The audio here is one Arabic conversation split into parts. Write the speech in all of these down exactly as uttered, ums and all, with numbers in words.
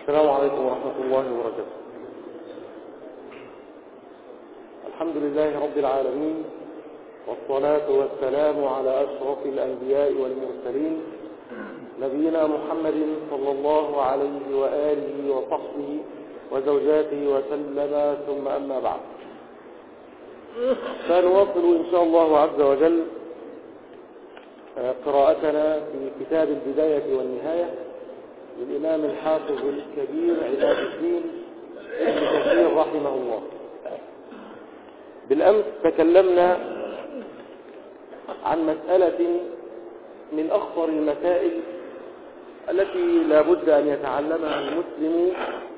السلام عليكم ورحمة الله وبركاته. الحمد لله رب العالمين، والصلاة والسلام على أشرف الأنبياء والمرسلين نبينا محمد صلى الله عليه وآله وصحبه وزوجاته وسلم، ثم أما بعد، سنواصل إن شاء الله عز وجل قراءتنا في كتاب البداية والنهاية للإمام الحافظ الكبير عماد الدين ابن كثير رحمه الله. بالأمس تكلمنا عن مسألة من أخطر المسائل التي لا بد أن يتعلمها المسلم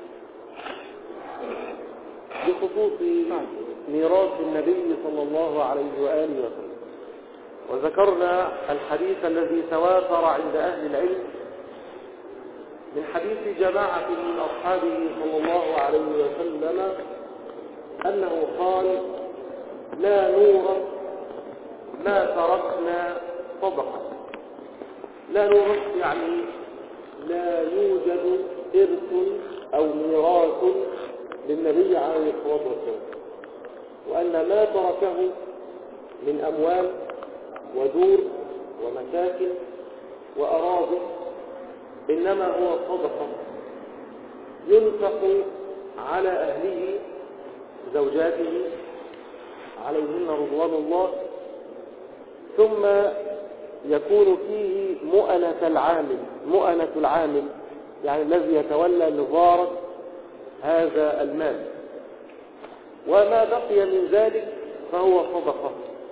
بخصوص ميراث النبي صلى الله عليه وآله وسلم، وذكرنا الحديث الذي تواتر عند أهل العلم من حديث جماعة من أصحابه صلى الله عليه وسلم أنه قال: لا نورث ما تركنا صدقة. لا نورث يعني لا يوجد إرث أو ميراث للنبي عليه الصلاة والسلام، وأن ما تركه من أموال ودور ومساكن وأراضي إنما هو صدقة ينفق على أهله زوجاته عليهن رضوان الله، ثم يكون فيه مؤنة العامل مؤنة العامل يعني الذي يتولى نظارة هذا المال، وما بقي من ذلك فهو صدقة.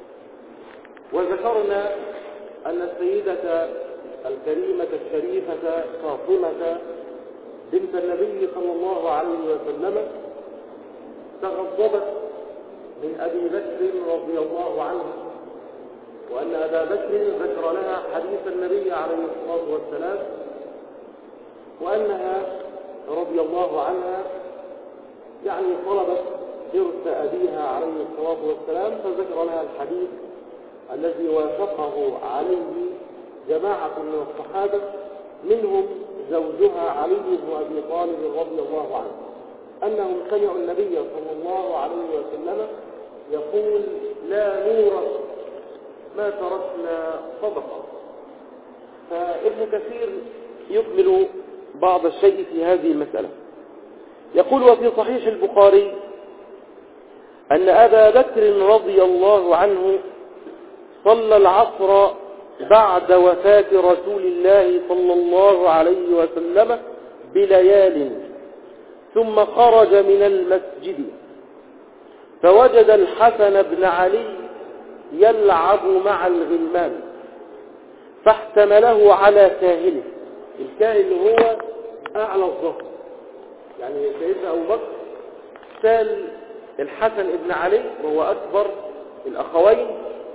وذكرنا أن السيدة الكريمة الشريفة فاطمة بنت النبي صلى الله عليه وسلم تغضبت من أبي بكر رضي الله عنه، وأن أبا بكر ذكر لها حديث النبي عليه الصلاة والسلام، وأنها رضي الله عنها يعني طلبت إرث أبيها عليه الصلاة والسلام، فذكر لها الحديث الذي وافقه عليه جماعة من الصحابة منهم زوجها علي بن أبي طالب رضي الله عنه، أنهم سمعوا النبي صلى الله عليه وسلم يقول: لا نورث ما تركنا صدقة. فابن كثير يكمل بعض الشيء في هذه المسألة، يقول: وفي صحيح البخاري أن أبا بكر رضي الله عنه صلى العصر بعد وفاة رسول الله صلى الله عليه وسلم بليال، ثم خرج من المسجد فوجد الحسن بن علي يلعب مع الغلمان، فاحتمله على كاهله. الكاهل اللي هو أعلى الظهر، يعني سيدنا أبو بكر سال الحسن بن علي وهو أكبر الأخوين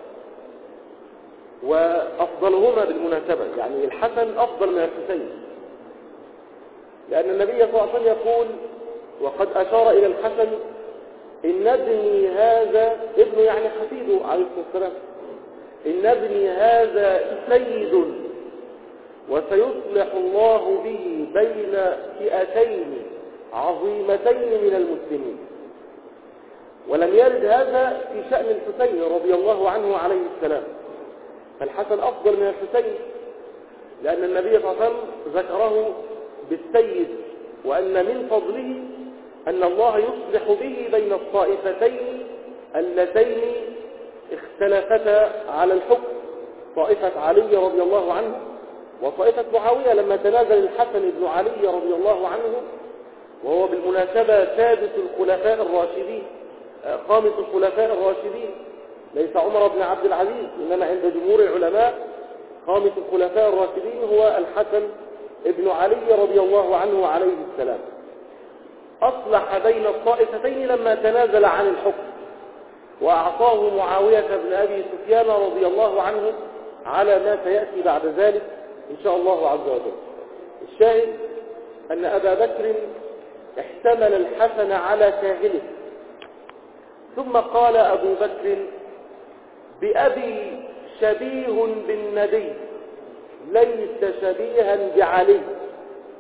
وأفضلهما بالمناسبة، يعني الحسن أفضل من الحسين، لأن النبي صلى الله عليه وسلم يقول وقد أشار إلى الحسن: إن ابني هذا، ابن يعني حفيده عليه الصلاة والسلام، إن ابني هذا سيد وسيصلح الله به بين فئتين عظيمتين من المسلمين. ولم يرد هذا في شأن الحسين رضي الله عنه عليه السلام، فالحسن أفضل من الحسين، لأن النبي صلى الله عليه وسلم ذكره بالسيد، وأن من فضله أن الله يصلح به بين الطائفتين اللتين اختلفتا على الحكم، طائفة علي رضي الله عنه وطائفة معاوية لما تنازل الحسن بن علي رضي الله عنه، وهو بالمناسبة سادس الخلفاء الراشدين، خامس الخلفاء الراشدين، ليس عمر بن عبد العزيز، إنما عند جمهور العلماء خامس الخلفاء الراشدين هو الحسن ابن علي رضي الله عنه عليه السلام. أصلح بين الطائفتين لما تنازل عن الحكم، وأعطاه معاوية بن أبي سفيان رضي الله عنه على ما سيأتي بعد ذلك إن شاء الله عز وجل. الشاهد أن أبا بكر احتمل الحسن على كاهله، ثم قال أبو بكر: بأبي شبيه بالنبي ليس شبيها بعلي.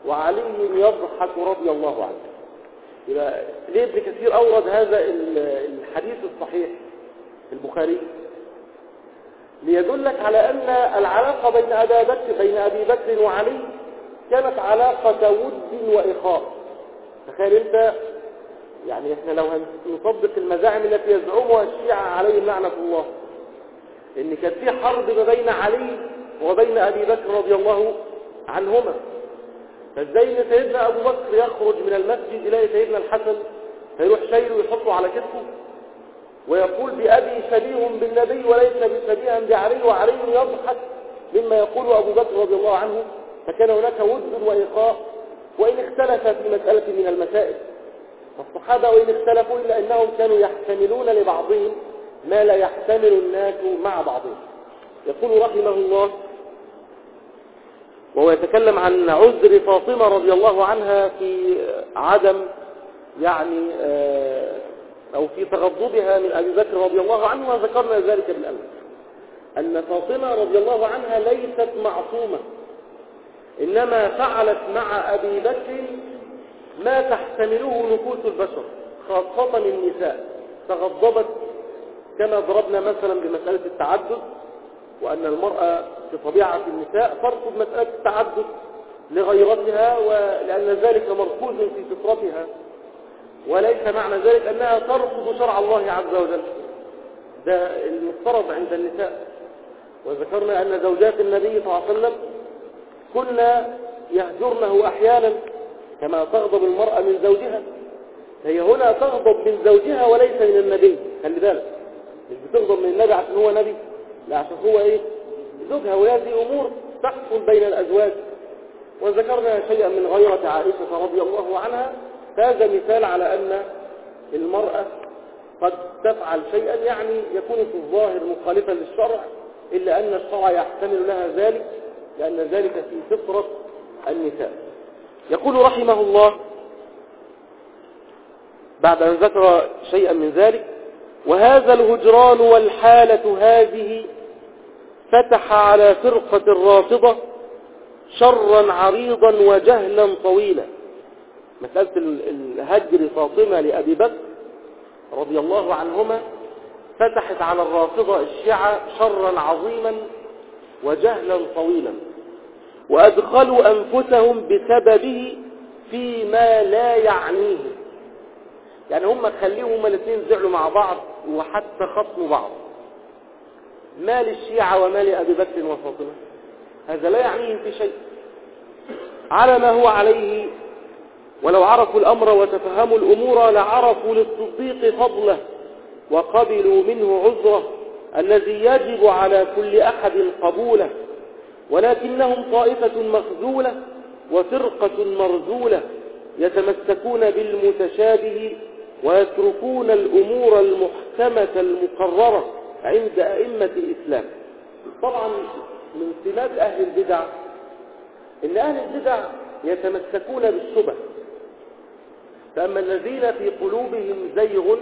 وعلي يضحك رضي الله عنه. يبقى ليه ابن كثير أورد هذا الحديث الصحيح في البخاري؟ ليدلك على أن العلاقة بين أبي بكر بين أبي بكر وعلي كانت علاقة ود وإخاء. تخيل أنت، يعني إحنا لو هنصدق المزاعم التي يزعمها الشيعة عليهم لعنة الله، إن كان في حرب ما بين علي وبين أبي بكر رضي الله عنهما، فازاي ان سيدنا ابو بكر يخرج من المسجد الى سيدنا الحسن فيروح شايله ويحطه على كتفه ويقول بأبي شبيه بالنبي وليس شبيها بعلي، وعلي يضحك مما يقول ابو بكر رضي الله عنه. فكان هناك ود وإخاء، وإن اختلف في مسألة من المسائل، فالصحابة وإن اختلفوا إلا أنهم كانوا يحتملون لبعضهم ما لا يحتمل الناس مع بعضهم. يقول رحمه الله وهو يتكلم عن عذر فاطمة رضي الله عنها في عدم يعني أو في تغضبها من أبي بكر رضي الله عنه، وذكرنا ذلك بالأمس، أن فاطمة رضي الله عنها ليست معصومة، إنما فعلت مع أبي بكر ما تحتمله نفوس البشر خاصة النساء. تغضبت كما ضربنا مثلا بمسألة التعدد، وأن المرأة في طبيعة النساء ترفض مسألة التعدد لغيرتها، ولأن ذلك مركوز في فطرتها، وليس معنى ذلك أنها ترفض شرع الله عز وجل. ده المفترض عند النساء. وذكرنا أن زوجات النبي صلى الله عليه وسلم كنا يهجرنه أحيانا كما تغضب المرأة من زوجها. هي هنا تغضب من زوجها وليس من النبي، خلي بالك، مش بتغضب من النبي عشان هو نبي، لا، عشان هو ايه؟ زوجها. وهذه امور تحصل بين الازواج. وذكرنا شيئا من غيرة عائشة رضي الله عنها، فهذا مثال على ان المرأة قد تفعل شيئا يعني يكون في الظاهر مخالفا للشرع، الا ان الشرع يحتمل لها ذلك، لان ذلك في فطرة النساء. يقول رحمه الله بعد ان ذكر شيئا من ذلك: وهذا الهجران والحالة هذه فتح على فرقة الرافضة شرا عريضا وجهلا طويلا. مسألة الهجر فاطمة لأبي بكر رضي الله عنهما فتحت على الرافضة الشيعة شرا عظيما وجهلا طويلا، وأدخلوا أنفسهم بسببه فيما لا يعنيه. يعني هم خليهم هم الاثنين زعلوا مع بعض وحتى خصموا بعض. ما للشيعة وما لأبي بكر وفاطمة؟ هذا لا يعنيهم في شيء، على ما هو عليه. ولو عرفوا الأمر وتفهموا الأمور لعرفوا للصديق فضله وقبلوا منه عذره الذي يجب على كل أحد قبوله، ولكنهم طائفة مخذولة وفرقة مرذولة يتمسكون بالمتشابه ويتركون الأمور المحكمة المقررة عند أئمة الإسلام. طبعا من سمات أهل البدع إن أهل البدع يتمسكون بالشبه، فأما الذين في قلوبهم زيغ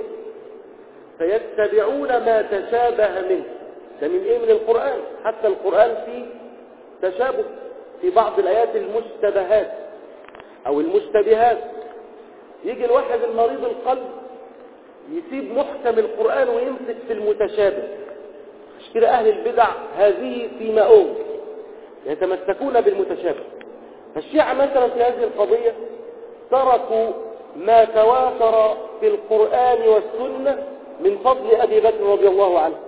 فيتبعون ما تشابه منه. ده من إيه؟ من القرآن. حتى القرآن فيه تشابه في بعض الآيات، المشتبهات أو المشتبهات. يجي الواحد المريض القلب يسيب محكم القرآن ويمسك في المتشابه. مش كده أهل البدع هذه في مأوم يتمسكون بالمتشابه. فالشيعة مثلا في هذه القضية تركوا ما تواتر في القرآن والسنة من فضل أبي بكر رضي الله عنه،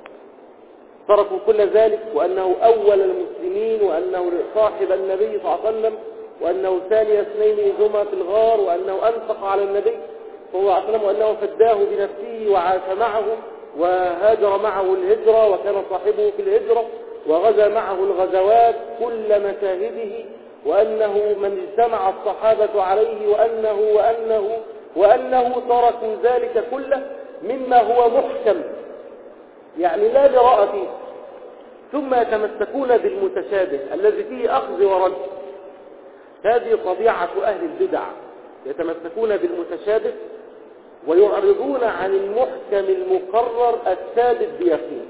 تركوا كل ذلك، وأنه أول المسلمين، وأنه صاحب النبي صلى الله عليه وسلم، وأنه ثاني اثنين إذ هما في الغار، وأنه أنفق على النبي صلى الله عليه وسلم، وأنه فداه بنفسه وعاش معه وهاجر معه الهجرة وكان صاحبه في الهجرة وغزا معه الغزوات كل مشاهده، وأنه من اجتمع الصحابة عليه، وأنه وأنه وأنه تركوا ذلك كله مما هو محكم يعني لا براءة فيه، ثم يتمسكون بالمتشابه الذي فيه أخذ ورد. هذه طبيعة أهل البدع، يتمسكون بالمتشابه ويعرضون عن المحكم المقرر الثابت بيقين،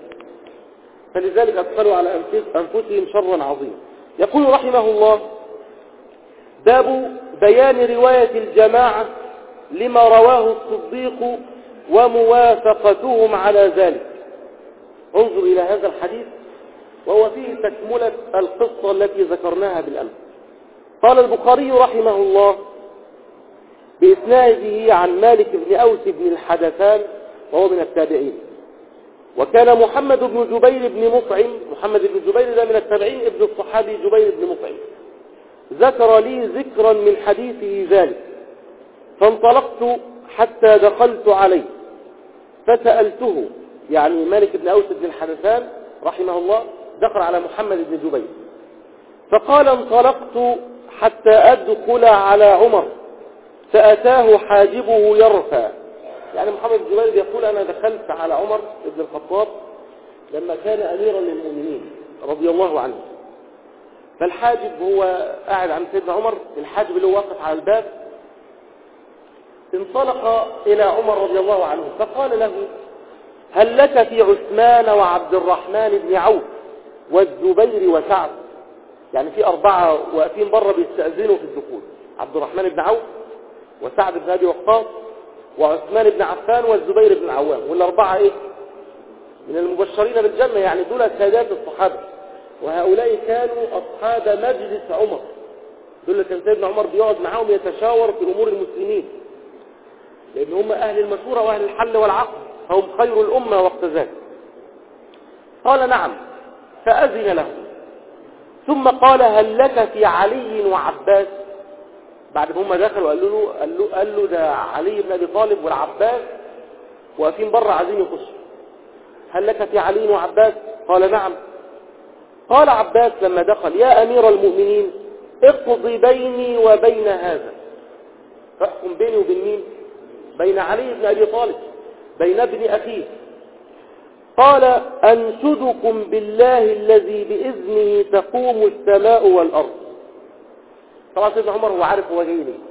فلذلك أدخلوا على أنفسهم شرا عظيما. يقول رحمه الله: باب بيان رواية الجماعة لما رواه الصديق وموافقتهم على ذلك. انظر إلى هذا الحديث وهو فيه تكملة القصة التي ذكرناها بالأمس. قال البخاري رحمه الله بإسناده عن مالك بن أوس بن الحدثان وهو من التابعين، وكان محمد بن جبير بن مطعم، محمد بن جبير ده من التابعين ابن الصحابي جبير بن مطعم، ذكر لي ذكرا من حديثه ذلك، فانطلقت حتى دخلت عليه فسألته، يعني مالك بن أوس بن الحدثان رحمه الله دخل على محمد بن جبير فقال انطلقت حتى أدخل على عمر فأتاه حاجبه يرفع. يعني محمد بن جبير يقول أنا دخلت على عمر بن الخطاب لما كان أميرا للمؤمنين رضي الله عنه، فالحاجب هو قاعد عند سيدنا عمر، الحاجب اللي هو واقف على الباب انطلق إلى عمر رضي الله عنه فقال له هل لك في عثمان وعبد الرحمن بن عوف والزبير وسعد؟ يعني في أربعة واقفين بره بيستأذنوا في الدخول، عبد الرحمن بن عوف وسعد بن أبي وقاص وعثمان بن عفان والزبير بن العوام، والأربعة إيه؟ من المبشرين بالجنة، يعني دول سادات الصحابة، وهؤلاء كانوا أصحاب مجلس عمر، دول كان سيدنا عمر بيقعد معاهم يتشاور في أمور المسلمين، لأن هم أهل المشورة وأهل الحل والعقد، فهم خير الأمة وقت ذلك. قال نعم، فأذن له، ثم قال هل لك في علي وعباس؟ بعد ما هم دخلوا قال له قال له, قال له ده علي بن أبي طالب والعباس واقفين بره عايزين يخشوا، هل لك في علي وعباس؟ قال نعم. قال عباس لما دخل يا أمير المؤمنين اقضي بيني وبين هذا، فاحكم بيني وبين مين؟ بين علي بن أبي طالب، بين ابن أخيه. قال أنشدكم بالله الذي بإذنه تقوم السماء والأرض. طبعا سيدنا عمر هو عارف هو جاي ليه،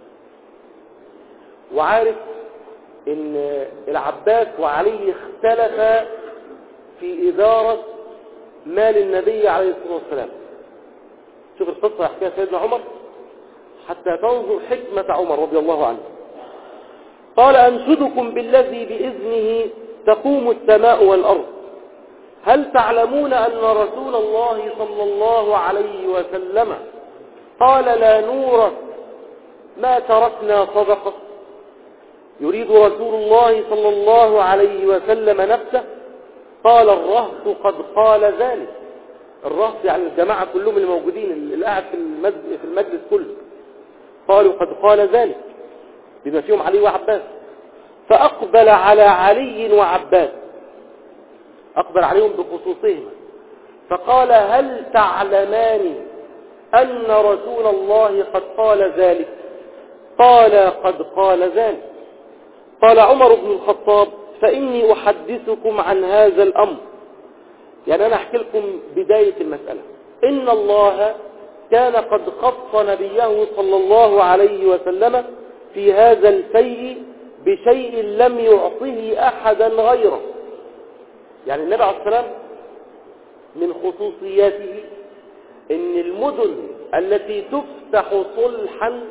وعارف ان العباس وعلي اختلفا في إدارة مال النبي عليه الصلاة والسلام. شوف القصة يحكيها سيدنا عمر حتى تنظر حكمة عمر رضي الله عنه. قال أنشدكم بالذي بإذنه تقوم السماء والأرض، هل تعلمون أن رسول الله صلى الله عليه وسلم قال لا نورث ما تركنا صدقة؟ يريد رسول الله صلى الله عليه وسلم نفسه. قال الرهط قد قال ذلك، الرهط يعني الجماعة كلهم الموجودين اللي قاعد في المجلس كله، قالوا قد قال ذلك بما فيهم علي وعباس. فأقبل على علي وعباس، أقبل عليهم بخصوصهما، فقال هل تعلمان أن رسول الله قد قال ذلك؟ قال قد قال ذلك. قال عمر بن الخطاب فإني أحدثكم عن هذا الأمر، يعني أنا أحكي لكم بداية المسألة. إن الله كان قد خص نبيه صلى الله عليه وسلم في هذا الفيء بشيء لم يعطه أحدا غيره. يعني النبي عليه الصلاة والسلام من خصوصياته إن المدن التي تفتح صلحا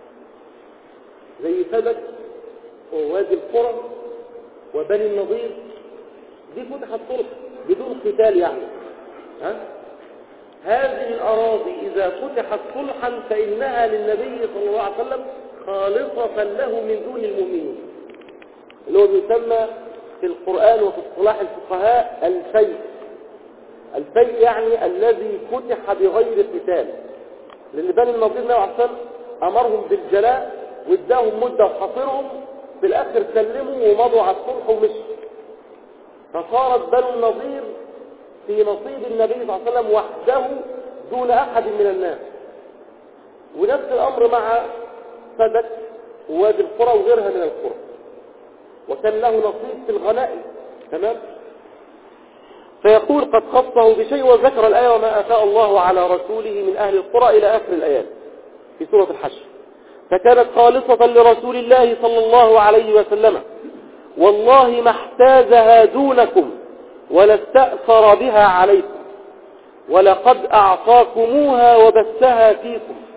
زي فدك ووادي القرى وبني النضير دي فتحت صلح بدون قتال، يعني ها؟ هذه الأراضي إذا فتحت صلحا فإنها للنبي صلى الله عليه وسلم خالصة له من دون المؤمنين، اللي هو يسمى في القرآن وفي اصطلاح الفقهاء الفيء. الفيء يعني الذي فتح بغير قتال، لأن بني النضير النبي عليه الصلاة والسلام أمرهم بالجلاء واداهم مدة وحصرهم، في الآخر سلموا ومضوا على الصلح ومشوا، فصارت بني النضير في نصيب النبي صلى الله عليه وسلم وحده دون أحد من الناس. ونفس الأمر مع فدك ووادي القرى وغيرها من القرى، وكان له نصيب في الغنائم. تمام. فيقول قد خصه بشيء، وذكر الآية وما أفاء الله على رسوله من أهل القرى إلى آخر الآيات في سورة الحشر. فكانت خالصة لرسول الله صلى الله عليه وسلم، والله ما احتازها دونكم ولا استأثر بها عليكم، ولقد أعطاكموها وبثها فيكم،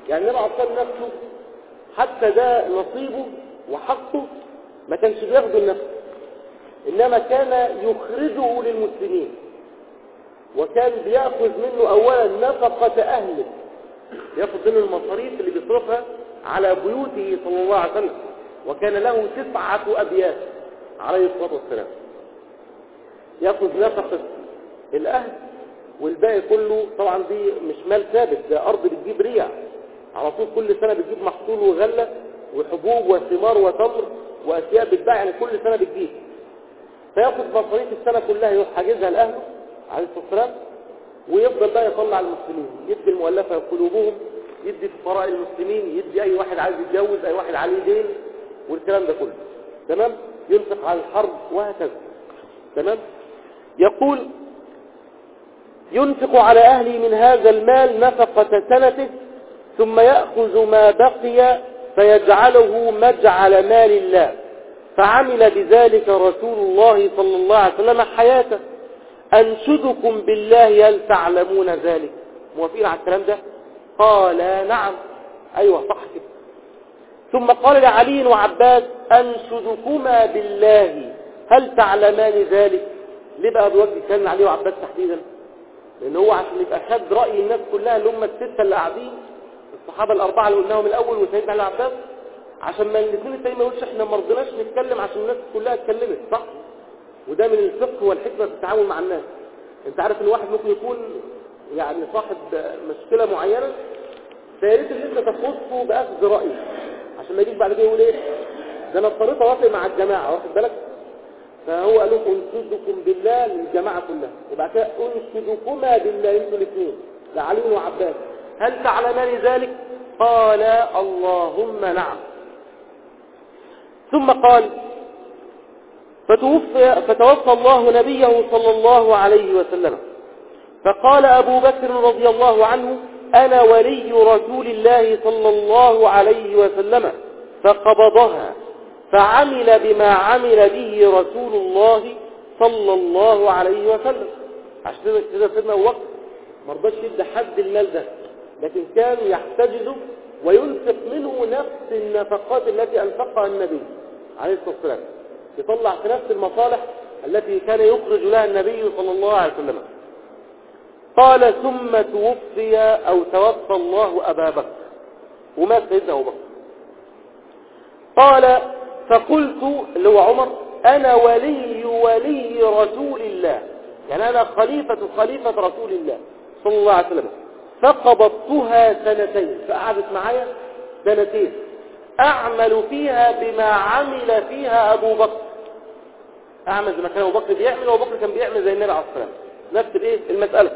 يعني النبي عليه الصلاة والسلام نفسه حتى ده نصيبه وحقه ما كانش بياخده لنفسه، إنما كان يخرجه للمسلمين، وكان بيأخذ منه أولا نفقة أهله، يأخذ منه المصاريف اللي بيصرفها على بيوته صلى الله عليه وسلم، وكان له تسعة أبيات عليه الصلاة والسلام، يأخذ نفقة الأهل، والباقي كله طبعا دي مش مال ثابت، ده أرض بتجيب ريع على طول، كل سنة بتجيب محصول وغلة وحبوب وثمار وتمر وأشياء بتباع، يعني كل سنة بتجيب، فيأخذ مصاريف السنة كلها يروح حاجزها لأهله عليه الصلاة والسلام، ويفضل بقى يطلع المسلمين، يدي المؤلفة قلوبهم، يدي فقراء المسلمين، يدي أي واحد عايز يتجوز، أي واحد عليه دين، والكلام ده كله تمام، ينفق على الحرب وهكذا تمام. يقول ينفق على أهلي من هذا المال نفقة سنته، ثم يأخذ ما بقي فيجعله مجعل مال الله، فعمل بذلك رسول الله صلى الله عليه وسلم حياته. أنشدكم بالله هل تعلمون ذلك؟ موافقين على الكلام ده؟ قال نعم، أيوة صح كده. ثم قال لعلي وعباس أنشدكما بالله هل تعلمان ذلك؟ ليه بقى بوجه كان علي وعباس تحديدا؟ لأن هو عشان يبقى خد رأي الناس كلها اللي هم الستة اللي قاعدين، الصحابة الأربعة اللي قلناهم الأول وسيدنا علي وعباس، عشان ما الاثنين التانيين ما يقولش احنا ما رضيناش نتكلم عشان الناس كلها اتكلمت، صح؟ وده من الفقه والحكمة في التعامل مع الناس. انت عارف ان واحد ممكن يكون يعني صاحب مشكلة معينة، فياريت ان انت تخصه بأخذ رأيه عشان ما يجيش بعد كده يقول ايه ده انا اضطريت اوافق مع الجماعة، واخد بالك؟ فهو قال لكم انشدكم بالله للجماعة كلها، وبعد كده انشدكما بالله انتوا الاثنين لعلي وعباس هل تعلمان ذلك؟ قال اللهم نعم. ثم قال فتوفي فتوفى الله نبيه صلى الله عليه وسلم، فقال أبو بكر رضي الله عنه أنا ولي رسول الله صلى الله عليه وسلم، فقبضها فعمل بما عمل به رسول الله صلى الله عليه وسلم. عشان كده سيدنا أبو بكر ما رضاش يدي حد المال ده، لكن كان يحتجزه وينفق منه نفس النفقات التي أنفقها النبي عليه الصلاة والسلام، يطلع في نفس المصالح التي كان يخرج لها النبي صلى الله عليه وسلم. قال ثم توفي أو توفى الله أبا بكر، ومات سيدنا أبو بكر. قال فقلت اللي هو عمر أنا ولي ولي رسول الله، يعني أنا خليفة خليفة رسول الله صلى الله عليه وسلم، فقبضتها سنتين، فقعدت معايا سنتين أعمل فيها بما عمل فيها أبو بكر، أعمل زي ما كان أبو بكر بيعمل، وأبو بكر كان بيعمل زي النبي عليه الصلاة والسلام، نفس الإيه المسألة.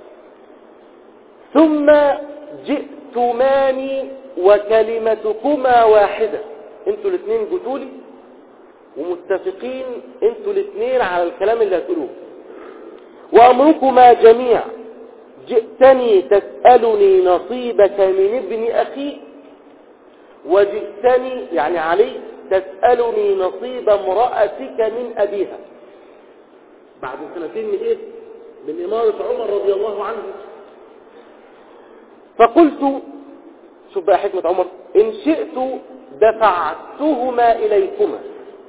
ثم جئتماني وكلمتكما واحدة، انتوا الاثنين جتولي ومتفقين انتوا الاثنين على الكلام اللي هتقولوه، وأمركما جميع، جئتني تسألني نصيبك من ابن أخي، وجئتني يعني علي تسألني نصيب امرأتك من أبيها. بعد سنتين من إيه؟ من إمارة عمر رضي الله عنه. فقلت شوف بقى حكمة عمر، إن شئت دفعتهما إليكما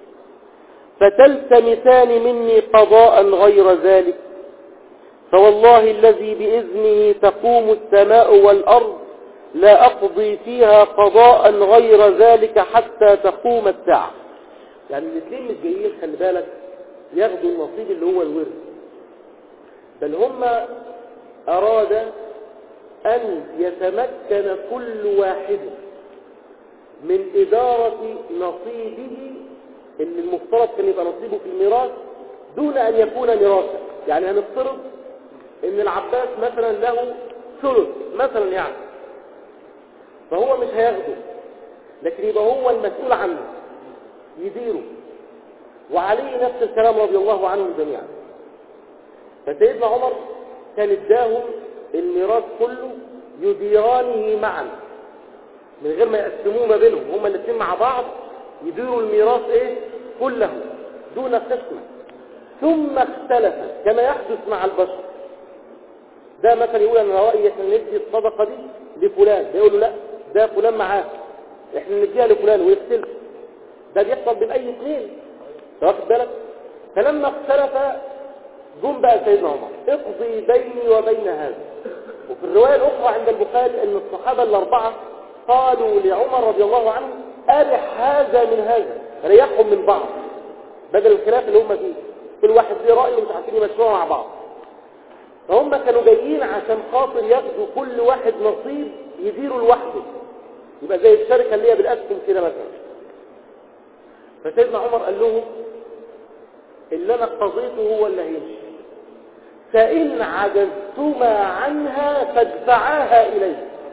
فتلتمسان مني قضاء غير ذلك، فوالله الذي بإذنه تقوم السماء والأرض لا أقضي فيها قضاء غير ذلك حتى تقوم الساعة. يعني الاثنين مش جايين خلي بالك ياخدوا النصيب اللي هو الورث، بل هم أراد أن يتمكن كل واحد من إدارة نصيبه اللي المفترض كان يبقى نصيبه في الميراث دون أن يكون ميراثا. يعني هنفترض ان العباس مثلا له ثلث مثلا، يعني فهو مش هياخده، لكن يبقى هو المسؤول عنه يديره، وعلي نفس الكلام رضي الله عنهم جميعا. فسيدنا عمر كان اداهم الميراث كله يديرانه معا من غير ما يقسموه ما بينهم، هما الاثنين مع بعض يديروا الميراث ايه كله دون قسمه. ثم اختلف كما يحدث مع البشر، ده مثلا يقول انا رأيي احنا ندي الصدقة دي لفلان، ده يقول له لا ده فلان معاه، احنا نديها لفلان ويختلف. ده بيحصل بين اي اثنين، واخد بالك؟ فلما اختلف جم بقى سيدنا عمر اقضي بيني وبين هذا. وفي الرواية الأخرى عند البخاري أن الصحابة الأربعة قالوا لعمر رضي الله عنه أرح هذا من هذا، ريحهم من بعض بدل الخلاف اللي هم فيه، كل واحد ليه رأي ومش عارفين يمشوها مع بعض. فهم كانوا جايين عشان خاطر ياخدوا كل واحد نصيب يديروا لوحده، يبقى زي الشركة اللي هي بالأسهم كده مثلا. فسيدنا عمر قال لهم اللي أنا قضيته هو اللي هيمشي، فإن عجزتما عنها فادفعاها إلي،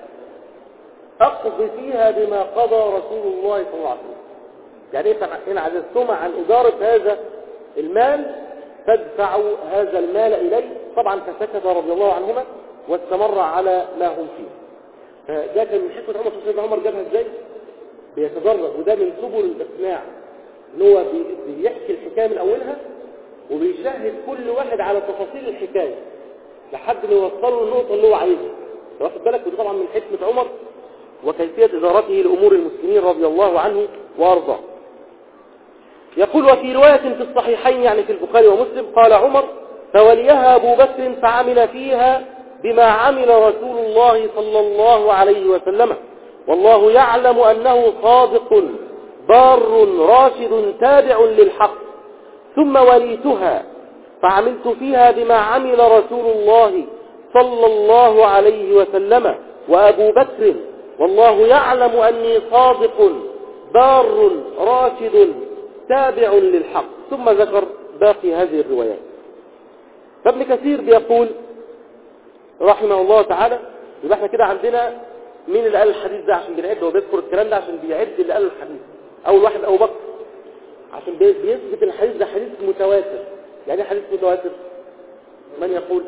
أقضي فيها بما قضى رسول الله صلى الله عليه وسلم. يعني إن عجزتما عن إدارة هذا المال فادفعوا هذا المال إلي. طبعا فسكت رضي الله عنهما واستمر على ما هم فيه. فده كان من حكمة عمر. سيدنا عمر جابها ازاي؟ بيتدرج، وده من سبل الإقناع، ان هو بيحكي الحكاية من أولها وبيشاهد كل واحد على تفاصيل الحكاية لحد ما يوصله النقطة اللي هو عايزها. واخد بالك؟ وده طبعا من حكمة عمر وكيفية إدارته لأمور المسلمين رضي الله عنه وأرضاه. يقول وفي رواية في الصحيحين يعني في البخاري ومسلم قال عمر فوليها أبو بكر فعمل فيها بما عمل رسول الله صلى الله عليه وسلم، والله يعلم أنه صادق بار راشد تابع للحق. ثم وليتها فعملت فيها بما عمل رسول الله صلى الله عليه وسلم وأبو بكر، والله يعلم أني صادق بار راشد تابع للحق. ثم ذكر باقي هذه الروايات. فابن كثير بيقول رحمه الله تعالى، يبقى احنا كده عندنا مين اللي قال الحديث ده عشان بنعد، هو بيذكر الكلام ده عشان بيعد اللي قال الحديث. أول واحد أبو بكر عشان بيثبت الحديث ده حديث متواتر. يعني ايه حديث متواتر؟ من يقول؟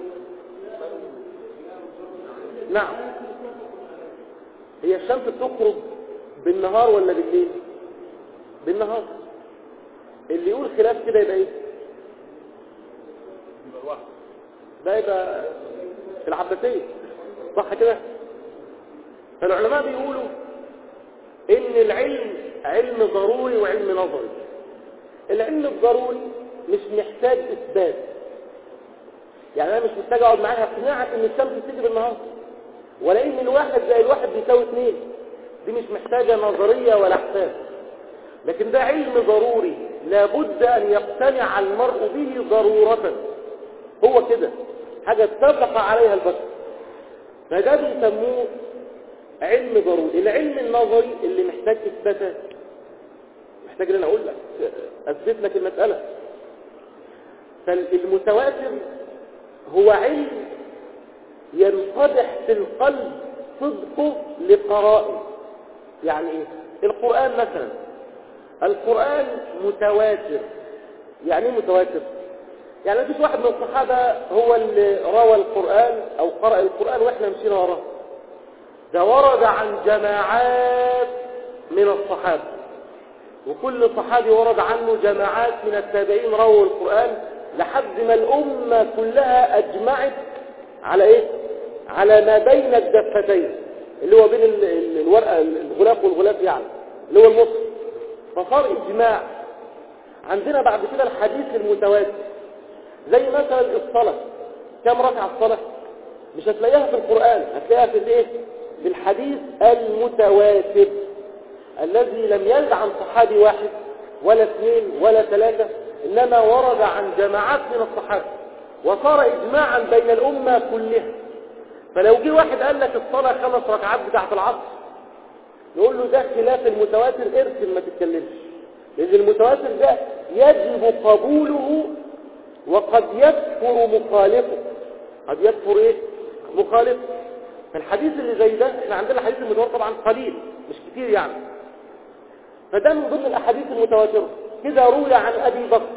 نعم. هي الشمس بتخرج بالنهار ولا بالليل؟ بالنهار. اللي يقول خلاف كده يبقى ايه؟ ده يبقى في العباسية، صح كده؟ فالعلماء بيقولوا ان العلم علم ضروري وعلم نظري. العلم الضروري مش محتاج اثبات، يعني انا مش محتاج اقعد معاها اقناعك ان الشمس بتيجي بالنهار، ولا ان الواحد زي الواحد بيساوي اثنين، دي مش محتاجه نظريه ولا حساب. لكن ده علم ضروري لابد ان يقتنع المرء به ضروره، هو كده حاجه اتفق عليها البشر، فده بيسموه علم ضروري. العلم النظري اللي محتاج اثباتات، محتاج ان انا اقول لك اثبت لك المساله. فالمتواتر هو علم ينقدح في القلب صدقه لقرائن. يعني ايه؟ القرآن مثلا، القرآن متواتر. يعني ايه متواتر؟ يعني مفيش واحد من الصحابة هو اللي روى القرآن او قرأ القرآن واحنا مشينا وراه. ده ورد عن جماعات من الصحابة، وكل صحابي ورد عنه جماعات من التابعين رووا القرآن، لحد ما الأمة كلها أجمعت على إيه؟ على ما بين الدفتين اللي هو بين الورقة الغلاف والغلاف، يعني اللي هو المصحف. فصار إجماع عندنا بعد كده الحديث المتواتر، زي مثلا الصلاة. كم ركعة الصلاة؟ مش هتلاقيها في القرآن، هتلاقيها في الايه؟ في الحديث المتواتر الذي لم يرد عن صحابي واحد ولا اثنين ولا ثلاثة، إنما ورد عن جماعات من الصحابة وصار إجماعا بين الأمة كلها. فلو جه واحد قال لك الصلاة خمس ركعات بتاعت العصر، نقول له ده خلاف المتواتر، ارسل ما تتكلمش، لأن المتواتر ده يجب قبوله وقد يكفر مخالفه. قد يكفر ايه؟ مخالفه. فالحديث اللي زي ده، احنا عندنا الحديث المتواتر طبعا قليل مش كتير يعني، فده من ضمن الاحاديث المتواتره. كده روي عن ابي بكر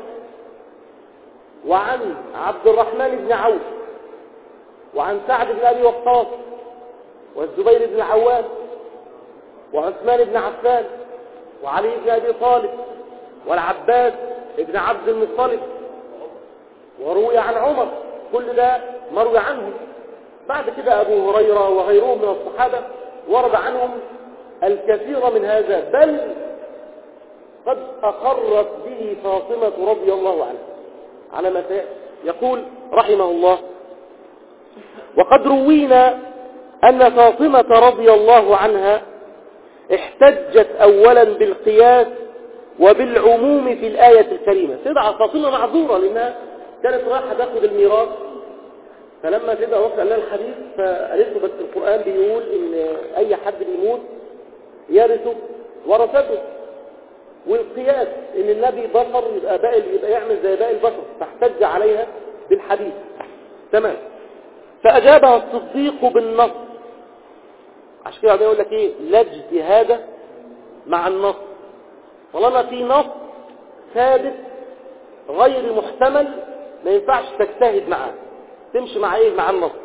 وعن عبد الرحمن بن عوف وعن سعد بن ابي وقاص والزبير بن العوام وعثمان بن عفان وعلي بن ابي طالب والعباس بن عبد المطلب، وروي عن عمر. كل ده مروي عنه. بعد كده ابو هريره وغيرهم من الصحابه ورد عنهم الكثير من هذا، بل قد أقرت به فاطمة رضي الله عنها على ما سيأتي. يقول رحمه الله: وقد روينا أن فاطمة رضي الله عنها احتجت أولا بالقياس وبالعموم في الآية الكريمة. سيدة فاطمة معذورة لأنها كانت رايحة تاخذ الميراث، فلما سيدة وقت قال لها الحديث فقالت له: بس القرآن بيقول إن أي حد بيموت يرثه ورثته، والقياس إن النبي بشر يبقى باقي يبقى يعمل زي باقي البشر، فاحتج عليها بالحديث. تمام. فأجابها الصديق بالنص. عشان كده يقول لك ايه؟ لا اجتهاد مع النص. طالما في نص ثابت غير محتمل ما ينفعش تجتهد معاه، تمشي مع ايه؟ مع النص.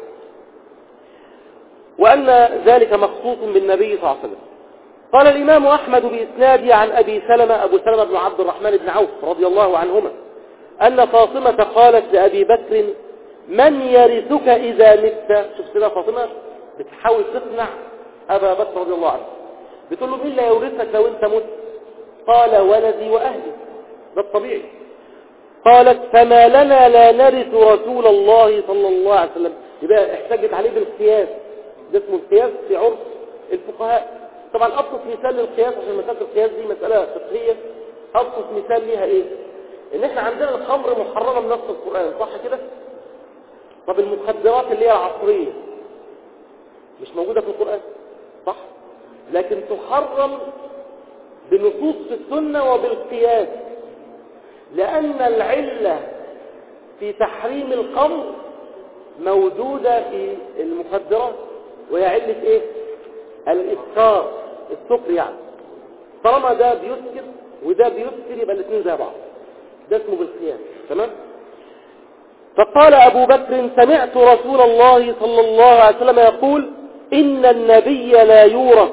وأن ذلك مخصوص بالنبي صلى الله عليه وسلم. قال الإمام أحمد بإسناده عن أبي سلمة أبو سلمة بن عبد الرحمن بن عوف رضي الله عنهما أن فاطمة قالت لأبي بكر: من يرثك إذا مت؟ شوف سيدة فاطمة بتحاول تقنع أبا بكر رضي الله عنه، بتقول له: مين اللي يورثك لو أنت مت؟ قال: ولدي وأهلي. ده الطبيعي. قالت: فما لنا لا نرث رسول الله صلى الله عليه وسلم. يبقى احتجت عليه بالقياس، ده اسمه القياس في عرف الفقهاء. طبعا أبسط مثال للقياس، عشان مسألة القياس دي مسألة فقهية، أبسط مثال ليها إيه؟ إن إحنا عندنا الخمر محرمة من نص القرآن، صح كده؟ طب المخدرات اللي هي العصرية مش موجودة في القرآن، صح؟ لكن تحرم بنصوص في السنة وبالقياس، لأن العلة في تحريم الخمر موجودة في المخدرات، وهي علة إيه؟ الإسكار، السكر يعني. طالما ده بيسكر وده بيسكر يبقى الاثنين زي بعض، ده اسمه بالقياس. تمام؟ فقال أبو بكر: سمعت رسول الله صلى الله عليه وسلم يقول: إن النبي لا يورث،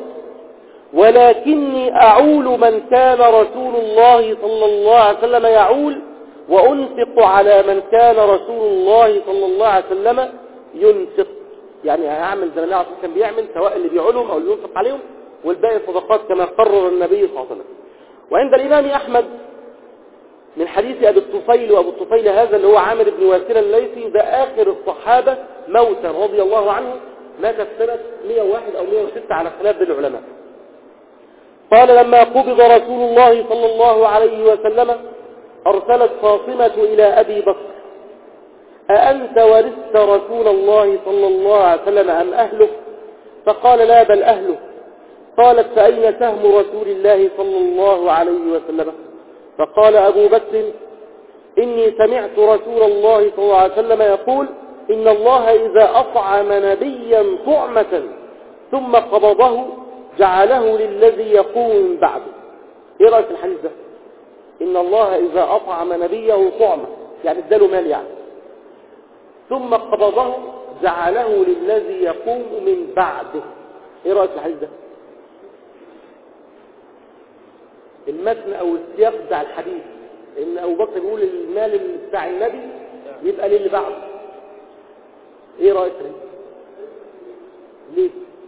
ولكني أعول من كان رسول الله صلى الله عليه وسلم يعول، وأنفق على من كان رسول الله صلى الله عليه وسلم ينفق. يعني هيعمل زي ما كان بيعمل، سواء اللي بيعولهم أو اللي ينفق عليهم، والباقي صدقات كما قرر النبي صلى الله عليه وسلم. وعند الإمام أحمد من حديث أبي الطفيل، وأبو الطفيل هذا اللي هو عامر بن واسلة الليثي، ده آخر الصحابة موتا رضي الله عنه، مات في سنة مئة وواحد أو مئة وستة على خلاف بين العلماء. قال: لما قبض رسول الله صلى الله عليه وسلم أرسلت فاطمة إلى أبي بكر: أأنت ورثت رسول الله صلى الله عليه وسلم أم أهله؟ فقال: لا بل أهله. قالت: فأين سهم رسول الله صلى الله عليه وسلم؟ فقال أبو بكر: إني سمعت رسول الله صلى الله عليه وسلم يقول: إن الله إذا أطعم نبيا طعمة ثم قبضه جعله للذي يقوم بعده. إيه رأيك في الحديث ده؟ إن الله إذا أطعم نبيه طعمة، يعني اداله مال يعني، ثم قبضه جعله للذي يقوم من بعده. إيه رأيك في الحديث ده؟ المتن أو السياق بتاع الحديث إن أبو بكر بيقول المال بتاع النبي يبقى للي بعده. إيه رأيك فيه؟ ليه؟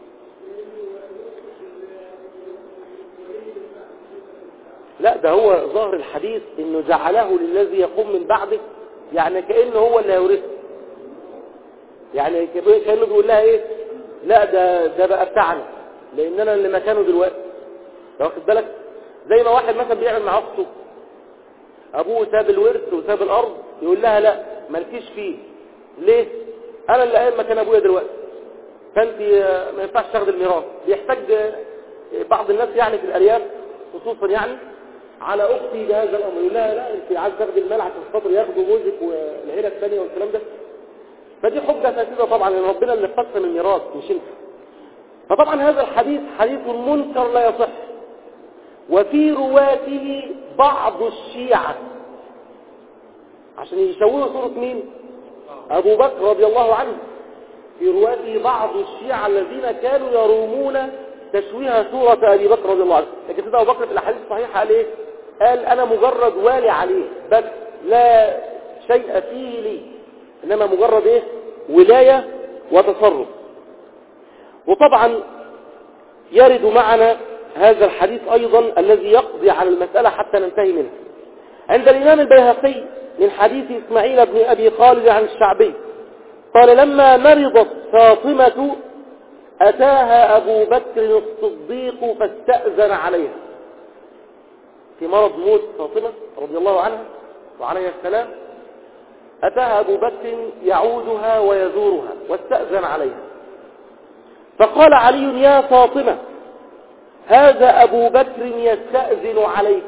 لا، ده هو ظاهر الحديث إنه جعله للذي يقوم من بعده، يعني كأنه هو اللي هيورثه، يعني كأنه بيقول لها إيه؟ لا، ده ده بقى بتاعنا، لأن أنا اللي مكانه دلوقتي. واخد بالك؟ زي ما واحد مثلا بيعمل مع أخته، أبوه ساب الورث وساب الأرض، يقول لها: لا مالكيش فيه. ليه؟ أنا اللي قايم مكان أبويا دلوقتي، فأنت ما ينفعش تاخد الميراث. بيحتاج بعض الناس يعني في الأرياف خصوصا يعني على أختي بهذا الأمر، يقول لها: لا أنت عايز تاخد المال عشان خاطر ياخدوا جوزك والعيلة الثانية والكلام ده. فدي حجة فاسدة طبعا، لأن ربنا اللي قسم الميراث مش أنت. فطبعا هذا الحديث حديث منكر لا يصح، وفي رواته بعض الشيعة عشان يشوهوا صورة مين؟ أبو بكر رضي الله عنه. في رواته بعض الشيعة الذين كانوا يرومون تشويه صورة أبي بكر رضي الله عنه. لكن سيدنا أبو بكر في الأحاديث الصحيحة قال إيه؟ قال: أنا مجرد والي عليه، بس لا شيء فيه لي، إنما مجرد إيه؟ ولاية وتصرف. وطبعا يرد معنا هذا الحديث أيضا الذي يقضي على المسألة حتى ننتهي منها. عند الإمام البيهقي من حديث إسماعيل بن أبي خالد عن الشعبي قال لما مرضت فاطمة أتاها أبو بكر الصديق فاستأذن عليها. في مرض موت فاطمة رضي الله عنها وعليها السلام أتاها أبو بكر يعودها ويزورها واستأذن عليها، فقال علي يا فاطمة هذا أبو بكر يستأذن عليك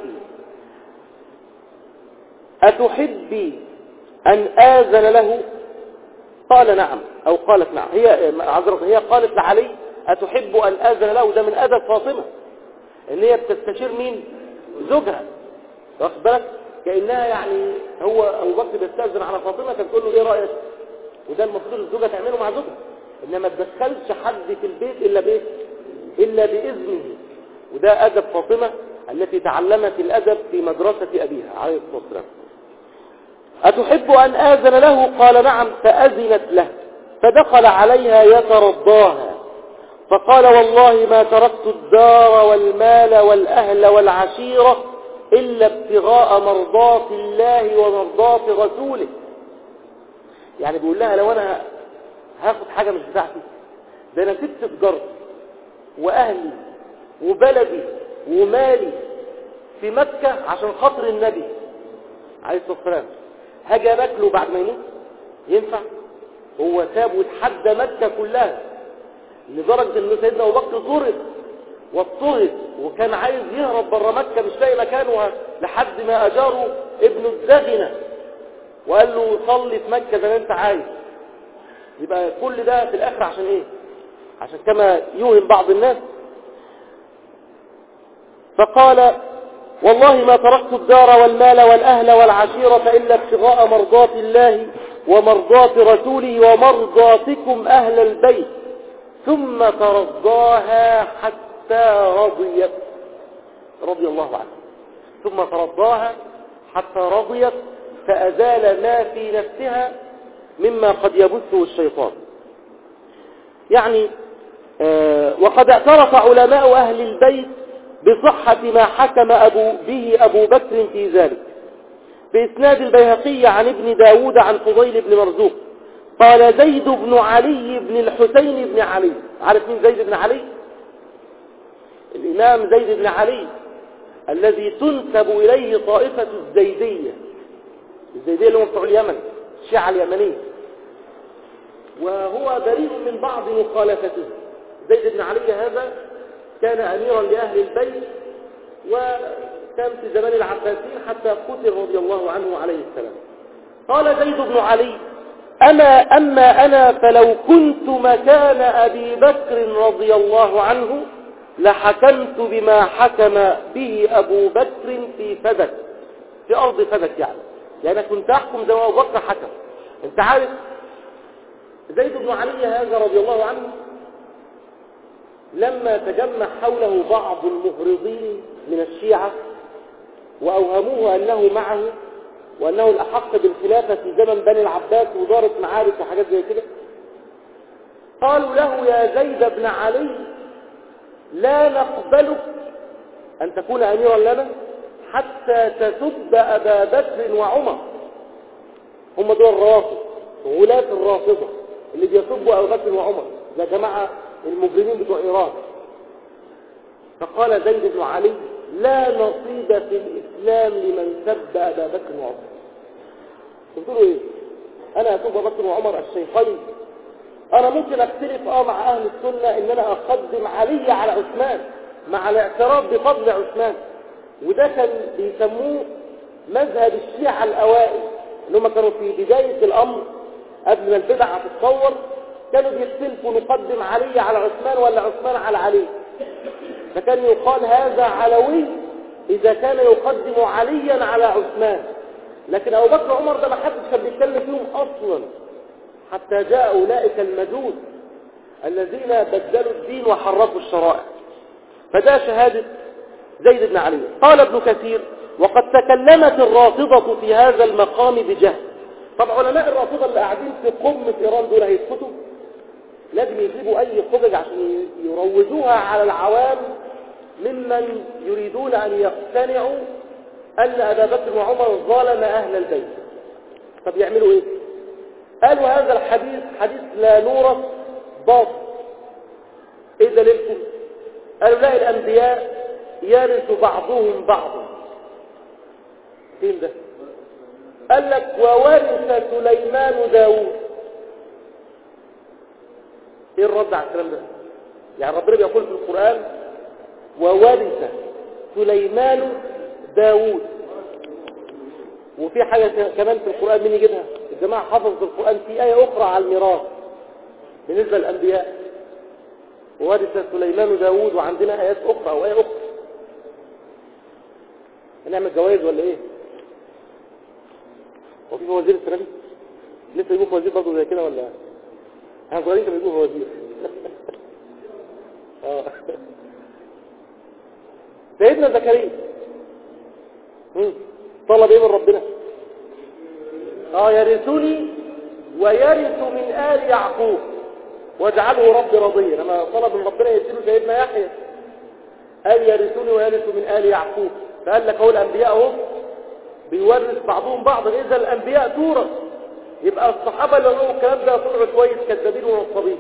أتحبي أن آذن له؟ قال نعم، أو قالت نعم، هي عذرت هي قالت لعلي أتحب أن آذن له. ده من أدب فاطمة إن هي بتستشير مين؟ زوجها، واخد بالك؟ كأنها يعني هو أبو بكر بيستأذن على فاطمة فتقول له إيه رأيك؟ وده المفروض الزوجة تعمله مع زوجها، إنما تدخلش حد في البيت إلا بإيه؟ إلا بإذنه. وده أدب فاطمة التي تعلمت الأدب في مدرسة أبيها عليه الصلاة والسلام. أتحب أن آذن له؟ قال نعم، فأذنت له، فدخل عليها يترضاها فقال والله ما تركت الدار والمال والأهل والعشيرة إلا ابتغاء مرضات الله ومرضات رسوله. يعني بيقول لها لو أنا هاخد حاجة مش بتاعتي، ده أنا سبت تجارتي وأهلي وبلدي ومالي في مكة عشان خاطر النبي عليه الصلاة والسلام، هاجي أكله بعد ما يموت؟ ينفع؟ هو سابه لحد مكة كلها لدرجة ان سيدنا ابو بكر طرد واضطهد وكان عايز يهرب بره مكة مش لاقي مكانه لحد ما اجاره ابن الزغنة وقال له صلي في مكة زي ما انت عايز. يبقى كل ده في الاخر عشان ايه؟ عشان كما يوهم بعض الناس. فقال والله ما تركت الدار والمال والأهل والعشيرة إلا ابتغاء مرضات الله ومرضات رسوله ومرضاتكم أهل البيت، ثم ترضاها حتى رضيت رضي الله عنها، ثم ترضاها حتى رضيت فأزال ما في نفسها مما قد يبثه الشيطان. يعني آه وقد اعترف علماء أهل البيت بصحة ما حكم أبو به أبو بكر في ذلك. بإسناد البيهقي عن ابن داود عن فضيل بن مرزوق قال زيد بن علي بن الحسين بن علي. عارف مين زيد بن علي؟ الإمام زيد بن علي الذي تنسب إليه طائفة الزيدية. الزيدية اللي هم بتوع اليمن، الشيعة اليمنية، وهو بريء من بعض مخالفته. زيد بن علي هذا كان أميرا لأهل البيت وكان في زمان العباسيين حتى قتل رضي الله عنه عليه السلام. قال زيد بن علي أما أما أنا فلو كنت مكان أبي بكر رضي الله عنه لحكمت بما حكم به أبو بكر في فدك، في أرض فدك. يعني يعني كنت أحكم زي ما أبو بكر حكم. أنت عارف زيد بن علي هذا رضي الله عنه لما تجمع حوله بعض المغرضين من الشيعة وأوهموه أنه معه وأنه الأحق بالخلافة في زمن بني العباس ودارت معارك وحاجات زي كده، قالوا له يا زيد بن علي لا نقبلك أن تكون أميرا لنا حتى تسب أبا بكر وعمر. هم دول الروافض، غلاة الرافضة اللي بيسبوا أبا بكر وعمر، يا جماعة المجرمين بتوع إيران. فقال زيد بن علي لا نصيب في الإسلام لمن سب أبا بكر وعمر. قلت له إيه؟ أنا أسب أبا بكر وعمر الشيخين؟ أنا ممكن أختلف آه مع أهل السنة إن أنا أقدم علي على عثمان مع الاعتراف بفضل عثمان، وده كان بيسموه مذهب الشيعة الأوائل اللي هم كانوا في بداية الأمر قبل ما البدعة تتطور، كانوا بيختلفوا نقدم علي على عثمان ولا عثمان على علي. فكان يقال هذا علوي إذا كان يقدم عليا على عثمان، لكن أبو بكر وعمر ده ما حدش كان بيتكلم فيهم أصلا حتى جاء أولئك المجوس الذين بدلوا الدين وحرفوا الشرائع. فده شهادة زيد بن علي. قال ابن كثير وقد تكلمت الرافضة في هذا المقام بجهل. طب علماء الرافضة اللي قاعدين في قمة إيران دول هيسكتوا؟ لازم يجيبوا أي حجج عشان يروجوها على العوام ممن يريدون أن يقتنعوا أن أبا بكر وعمر ظلم أهل البيت. طب يعملوا إيه؟ قالوا هذا الحديث حديث لا نورث باطل. إيه دليلكم؟ قالوا لا، الأنبياء يرث بعضهم بعضا. فين ده؟ قال لك وورث سليمان داود. ايه الرد على الكلام ده؟ يعني ربنا بيقول في القرآن وورث سليمان داود، وفي حاجة كمان في القرآن مين يجيبها؟ الجماعة حفظ في القرآن في آية أخرى على الميراث بالنسبة للأنبياء، وورث سليمان داود، وعندنا آيات أخرى أو آية أخرى. هنعمل جوائز ولا إيه؟ هو في وزير السنة دي؟ لسه يجيبوا وزير برضه زي كده ولا؟ احنا صغيرين كانوا يجيبوا وزير. اه سيدنا زكريا طلب ايه من ربنا؟ اه يرثني ويرث من آل يعقوب واجعله ربي رضيا. لما طلب من ربنا يرثله سيدنا يحيى قال يرثني ويرث من آل يعقوب، فقال لك هو الأنبياء هم بيورث بعضهم بعضا، إذا الأنبياء تورث. يبقى الصحابة اللي قالوا الكلام ده طلعوا كويس كذابين ونصابين.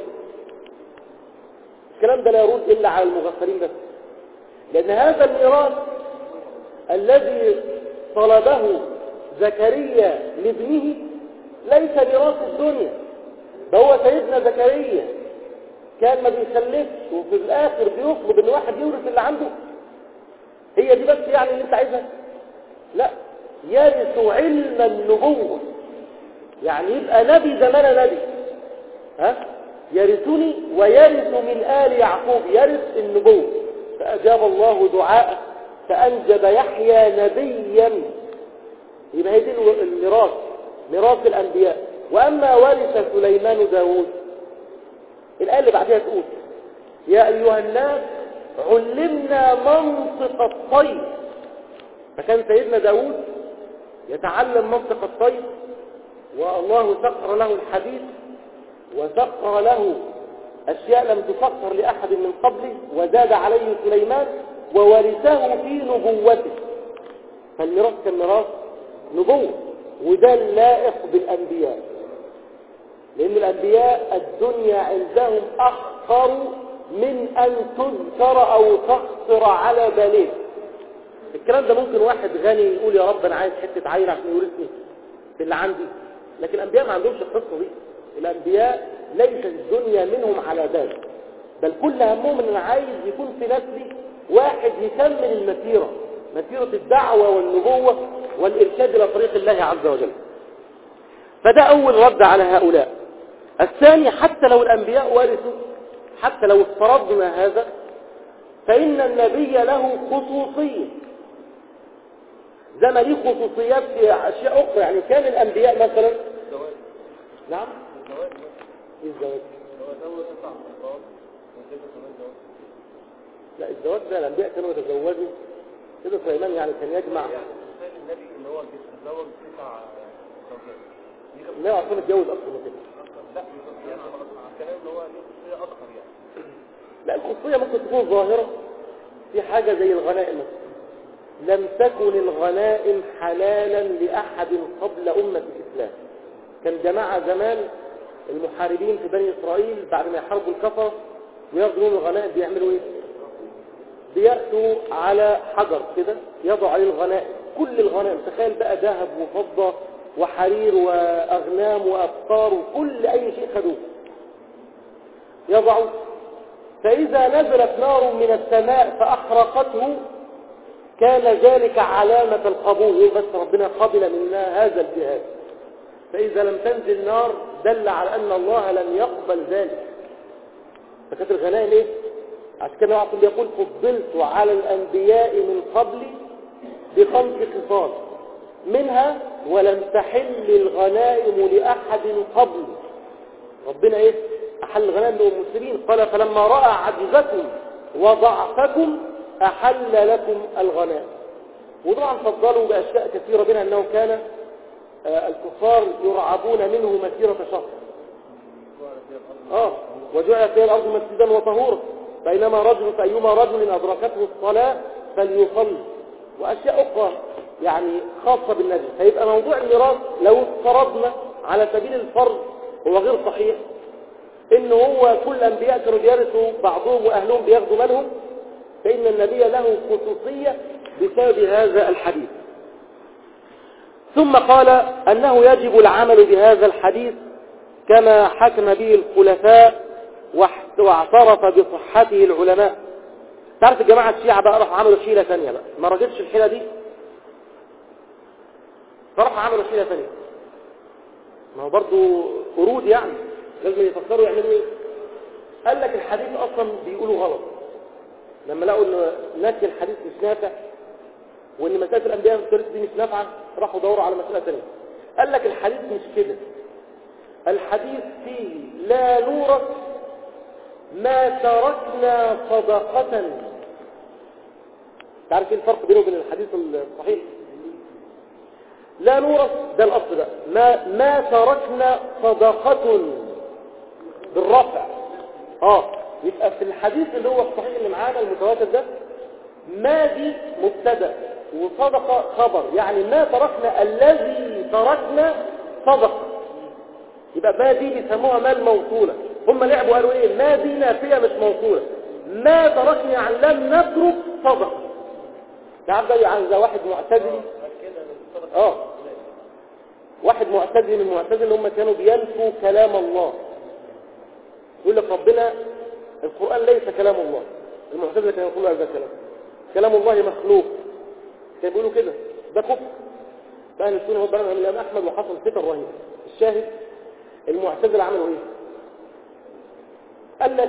الكلام ده لا يرد إلا على المغفلين بس، لأن هذا الميراث الذي طلبه زكريا لابنه ليس ميراث الدنيا، ده هو سيدنا زكريا كان ما بيخلفش وفي الآخر بيطلب إن واحد يورث اللي عنده. هي دي بس يعني اللي أنت عايزها؟ لا، يرث علم النبوة، يعني يبقى نبي زمان نبي. ها؟ يرثني ويرث من آل يعقوب، يرث النبوة. فأجاب الله دعاءه فأنجب يحيى نبيا. يبقى هي دي الميراث، ميراث الأنبياء. وأما ورث سليمان داود، الآية اللي بعدها تقول يا أيها الناس علمنا منطق الطير. فكان سيدنا داود يتعلم منطق الطير، والله سخر له الحديث وسخر له أشياء لم تسخر لأحد من قبله، وزاد عليه سليمان وورثه في نبوته. فالميراث كان ميراث نبوة، وده اللائق بالأنبياء، لأن الأنبياء الدنيا عندهم أحقر من أن تذكر أو تخطر على باليه. الكلام ده ممكن واحد غني يقول يا رب أنا عايز حتة عين عشان يورثني في اللي عندي، لكن الأنبياء ما عندهمش القصة دي. الأنبياء ليس الدنيا منهم على ذلك، بل كل همهم أن أنا عايز يكون في نفسي واحد يكمل المسيرة، مسيرة الدعوة والنبوة والإرشاد إلى طريق الله عز وجل. فده أول رد على هؤلاء. الثاني، حتى لو الأنبياء وارثوا، حتى لو افترضنا هذا، فإن النبي له خصوصية زي ما ليه خصوصيات في أشياء أخرى. يعني كان الأنبياء مثلا الزواج. نعم الزواج إيه الزواج؟ الزواج يقطع الأطفال وكده كمان زواج. لا، الزواج ده الأنبياء كانوا يتزوجوا. سيدنا سليمان يعني كان يجمع، يعني تخيل النبي إن هو بيتزوج تسع زوجات. لا عشان يتجوز أكثر من كده. لا يعني الكلام اللي هو ليه خصوصية أكثر يعني. لا، الخصوصية ممكن تكون ظاهرة في حاجة زي الغنائم مثلا. لم تكن الغنائم حلالا لأحد قبل أمة الإسلام. كان جماعة زمان المحاربين في بني إسرائيل بعد ما يحاربوا الكفر وياخذون الغنائم بيعملوا إيه؟ بيأتوا على حجر كده يضع عليه الغنائم، كل الغنائم. تخيل بقى ذهب وفضة وحرير وأغنام وأبقار وكل أي شيء خدوه يضعوا. فإذا نزلت نار من السماء فأحرقته كان ذلك علامة القبول، بس ربنا قبل منا هذا الجهاد. فإذا لم تنزل نار دل على أن الله لم يقبل ذلك. فكانت الغنائم إيه؟ عشان كده عقل يقول فضلت على الأنبياء من قبلي بخمس خصال، منها ولم تحل الغنائم لأحد قبلي. ربنا إيه؟ أحل الغنائم للمسلمين. قال فلما رأى عجزكم وضعفكم أحل لكم الغنائم. وطبعا فضلوا بأشياء كثيرة منها أنه كان الكفار يرعبون منه مسيرة شهر، اه وجعل فيها الارض مسجدا وطهورا بينما رجل فايما رجل ادركته الصلاه فليصلي واشياء اخرى يعني خاصه بالنبي. فيبقى موضوع الميراث لو افترضنا على سبيل الفرض هو غير صحيح، ان هو كل الانبياء كانوا بيرثوا بعضهم واهلهم بياخدوا مالهم، فان النبي له خصوصيه بسبب هذا الحديث. ثم قال انه يجب العمل بهذا الحديث كما حكم به الخلفاء واعترف بصحته العلماء. تعرف الجماعه الشيعة بقى راحوا عملوا حيله ثانيه بقى، ما رجتش الحيله دي، فراحوا عملوا حيله ثانيه. ما هو برضه قرود يعني لازم يفكروا يعملوا ايه. قال لك الحديث اصلا بيقولوا غلط، لما لقوا ان نفي الحديث مش نافع وان مساله الانبياء والتاريخ دي مش نافعه راحوا دوروا على مساله ثانيه. قال لك الحديث مش كده، الحديث فيه لا نورث ما تركنا صدقة. تعرف ايه الفرق بينه وبين الحديث الصحيح؟ لا نورث ده الاصل بقى ما ما تركنا صدقة بالرفع. اه يبقى في الحديث اللي هو الصحيح اللي معانا المتواتر ده ما دي مبتدا وصدقة خبر، يعني ما تركنا الذي تركنا صدقة، يبقى ما دي بيسموها مال موصولة. هم لعبوا قالوا ايه ما دي نافية مش موصولة، ما تركنا يعني لم نترك صدقة. تعرف ده يعني زي واحد معتزلي اه واحد معتزلي من المعتزلة اللي هم كانوا بينفوا كلام الله، يقول لك ربنا القرآن ليس كلام الله. المعتزلة كانوا يقولوا هذا الكلام كلام الله مخلوق، كانوا بيقولوا كده، ده كفر. فأهل السنة هو بلغهم الإمام أحمد وحصل فتن رهيب. الشاهد المعتزلة عملوا ايه؟ قال لك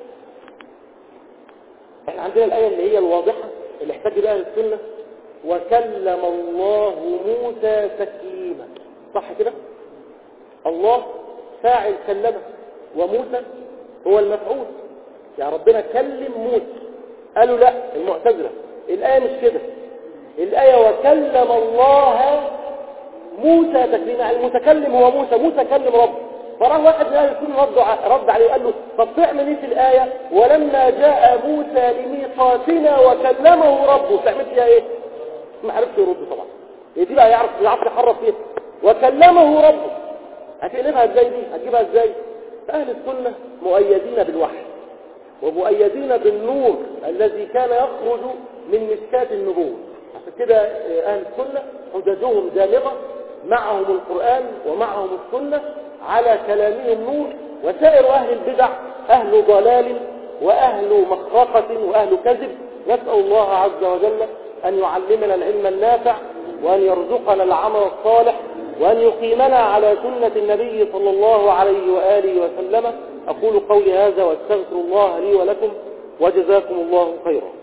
احنا عندنا الآية اللي هي الواضحة اللي احتاج بها السنة وكلم الله موسى تكليما، صح كده؟ الله فاعل كلمه وموسى هو المفعول، يعني ربنا كلم موسى. قالوا لا المعتزلة الآية مش كده، الآية وكلم الله موسى تكليما، المتكلم هو موسى، موسى كلم رب. فراه واحد من اهل السنه رد رد عليه وقال له طب تعمل ايه في الايه ولما جاء موسى لميقاتنا وكلمه ربه، تعمل فيها ايه؟ ما عرفش يرد طبعا، هي دي بقى يعرف يعرف يحرف فيها وكلمه ربه. هتقلبها ازاي دي؟ هتجيبها ازاي؟ فاهل السنه مؤيدين بالوحي ومؤيدين بالنور الذي كان يخرج من مشكاة النبوة. عشان كده اهل السنه حججهم دامغه، معهم القرآن ومعهم السنة، على كلامهم نور. وسائر أهل البدع أهل ضلال وأهل مخرقة وأهل كذب. نسأل الله عز وجل أن يعلمنا العلم النافع وأن يرزقنا العمل الصالح وأن يقيمنا على سنة النبي صلى الله عليه وآله وسلم. أقول قولي هذا وأستغفر الله لي ولكم وجزاكم الله خيرا.